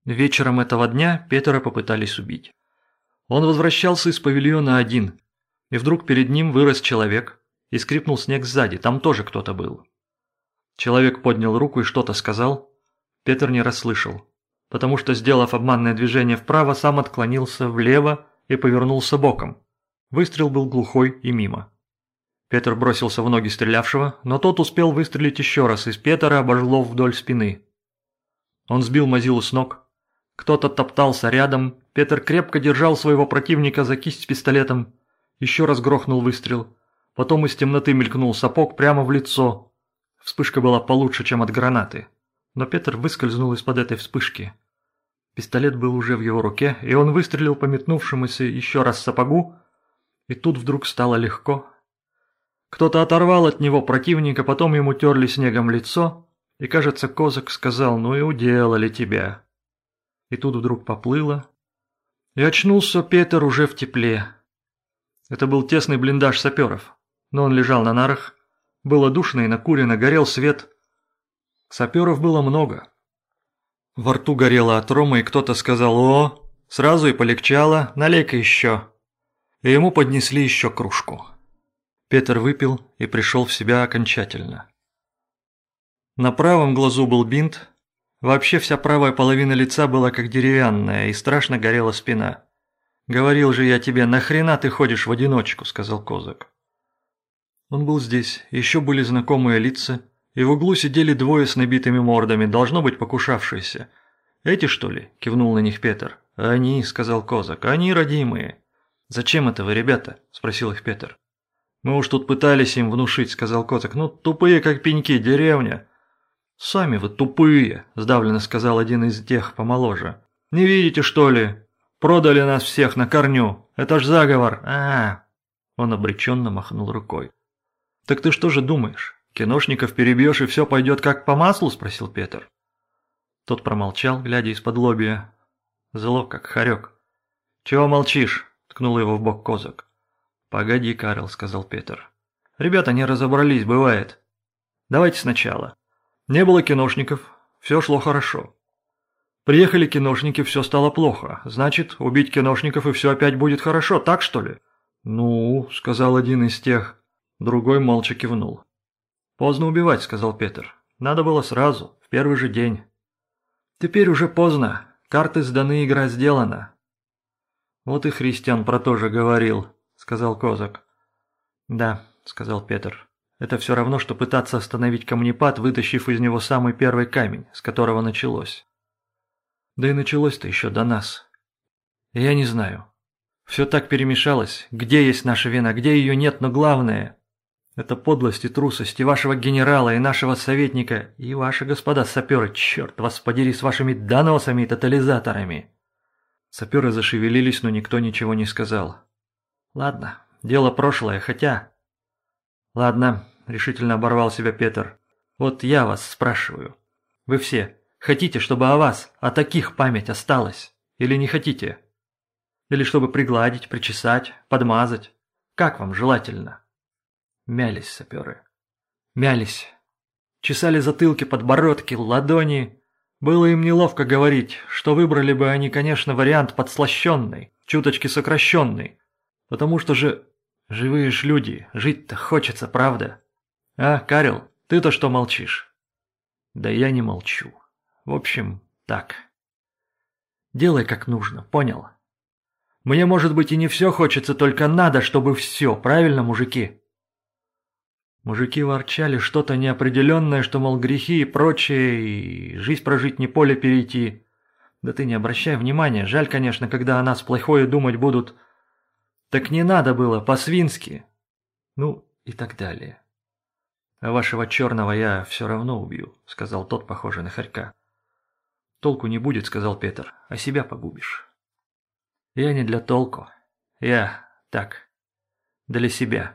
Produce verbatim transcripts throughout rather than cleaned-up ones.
Вечером этого дня Петера попытались убить. Он возвращался из павильона один, и вдруг перед ним вырос человек и скрипнул снег сзади, там тоже кто-то был. Человек поднял руку и что-то сказал. Петр не расслышал, потому что, сделав обманное движение вправо, сам отклонился влево и повернулся боком. Выстрел был глухой и мимо. Петр бросился в ноги стрелявшего, но тот успел выстрелить еще раз, и Петра обожгло вдоль спины. Он сбил Мазилу с ног. Кто-то топтался рядом. Петр крепко держал своего противника за кисть с пистолетом. Еще раз грохнул выстрел. Потом из темноты мелькнул сапог прямо в лицо. Вспышка была получше, чем от гранаты. Но Петр выскользнул из-под этой вспышки. Пистолет был уже в его руке, и он выстрелил по метнувшемуся еще раз сапогу, и тут вдруг стало легко. Кто-то оторвал от него противника, потом ему терли снегом лицо, и, кажется, Козак сказал: «Ну и уделали тебя». И тут вдруг поплыло, и очнулся Петр уже в тепле. Это был тесный блиндаж саперов, но он лежал на нарах, было душно и накурено, горел свет. Саперов было много. Во рту горело от рома, и кто-то сказал: «О, сразу и полегчало, налей-ка еще». И ему поднесли еще кружку. Петр выпил и пришел в себя окончательно. На правом глазу был бинт, вообще вся правая половина лица была как деревянная, и страшно горела спина. «Говорил же я тебе, нахрена ты ходишь в одиночку?» – сказал Козак. Он был здесь, еще были знакомые лица, и в углу сидели двое с набитыми мордами, должно быть покушавшиеся. «Эти, что ли?» – кивнул на них Петр. «Они», – сказал Козак, – «они родимые». «Зачем это вы, ребята?» – спросил их Петр. «Мы уж тут пытались им внушить», – сказал Козак. «Ну, тупые как пеньки, деревня». «Сами вы тупые», – сдавленно сказал один из тех помоложе. «Не видите, что ли? Продали нас всех на корню. Это ж заговор. А-а-а!» Он обреченно махнул рукой. «Так ты что же думаешь? Киношников перебьешь, и все пойдет как по маслу?» – спросил Петр. Тот промолчал, глядя из-под лобья. Зло, как хорек. «Чего молчишь?» – ткнул его в бок Козак. «Погоди, Карл», – сказал Петр. «Ребята не разобрались, бывает. Давайте сначала. Не было киношников, все шло хорошо. Приехали киношники, все стало плохо. Значит, убить киношников, и все опять будет хорошо, так что ли?» «Ну», – сказал один из тех. Другой молча кивнул. «Поздно убивать», – сказал Петр. «Надо было сразу, в первый же день». «Теперь уже поздно. Карты сданы, игра сделана». «Вот и Христиан про то же говорил», – сказал Козак. «Да», – сказал Петр. «Это все равно, что пытаться остановить камнепад, вытащив из него самый первый камень, с которого началось. Да и началось-то еще до нас. Я не знаю. Все так перемешалось. Где есть наша вина, где ее нет, но главное – это подлость и трусость и вашего генерала, и нашего советника, и ваши господа саперы, черт вас подери, с вашими доносами и тотализаторами». Саперы зашевелились, но никто ничего не сказал. «Ладно, дело прошлое, хотя...» «Ладно», – решительно оборвал себя Петр. «Вот я вас спрашиваю. Вы все хотите, чтобы о вас, о таких память осталась? Или не хотите? Или чтобы пригладить, причесать, подмазать? Как вам желательно?» Мялись саперы. Мялись. Чесали затылки, подбородки, ладони. Было им неловко говорить, что выбрали бы они, конечно, вариант подслащенный, чуточки сокращенный. Потому что же живые ж люди, жить-то хочется, правда? А, Карел, ты-то что молчишь? Да я не молчу. В общем, так. Делай как нужно, понял? Мне, может быть, и не все хочется, только надо, чтобы все, правильно, мужики? Мужики ворчали что-то неопределенное, что, мол, грехи и прочее, и жизнь прожить не поле перейти. Да ты не обращай внимания, жаль, конечно, когда о нас плохое думать будут. Так не надо было, по-свински. Ну, и так далее. А вашего черного я все равно убью, сказал тот, похожий на хорька. Толку не будет, сказал Петр, а себя погубишь. Я не для толку. Я так, для себя.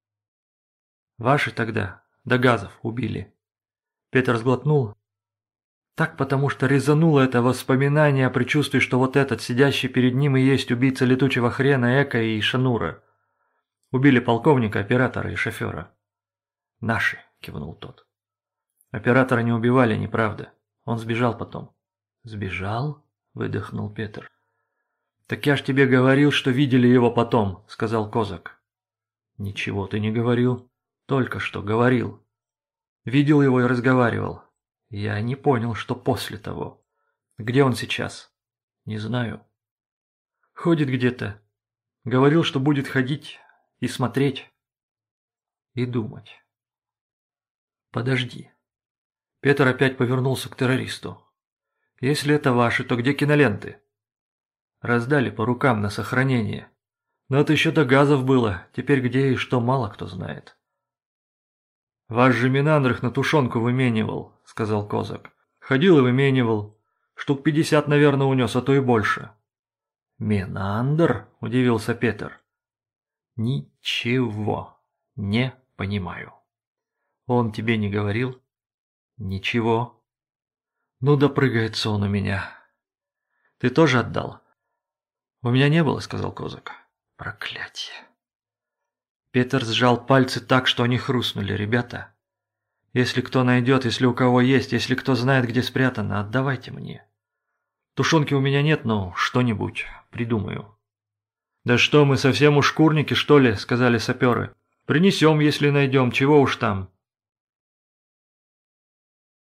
Ваши тогда до газов убили. Петр сглотнул. Так потому что резануло это воспоминание при чувстве, что вот этот, сидящий перед ним, и есть убийца летучего хрена Эка и Шанура. Убили полковника, оператора и шофера. «Наши», — кивнул тот. «Оператора не убивали, неправда. Он сбежал потом». «Сбежал?» выдохнул Петр. «Так я ж тебе говорил, что видели его потом», — сказал Козак. «Ничего ты не говорил. Только что говорил. Видел его и разговаривал. Я не понял, что после того. Где он сейчас?» «Не знаю. Ходит где-то. Говорил, что будет ходить и смотреть. И думать. Подожди». Петр опять повернулся к террористу. «Если это ваши, то где киноленты?» «Раздали по рукам на сохранение. Но это еще до газов было, теперь где и что мало кто знает». «Ваш же Минандрых на тушенку выменивал», — сказал Козак. «Ходил и выменивал. Штук пятьдесят, наверное, унес, а то и больше». «Минандр?» — удивился Петр. «Ничего не понимаю». «Он тебе не говорил?» «Ничего». «Ну да прыгается он у меня». «Ты тоже отдал?» «У меня не было», — сказал Козак. «Проклятие». Петр сжал пальцы так, что они хрустнули. «Ребята, если кто найдет, если у кого есть, если кто знает, где спрятано, отдавайте мне. Тушенки у меня нет, но что-нибудь придумаю». «Да что, мы совсем уж шкурники, что ли?» — сказали саперы. «Принесем, если найдем, чего уж там».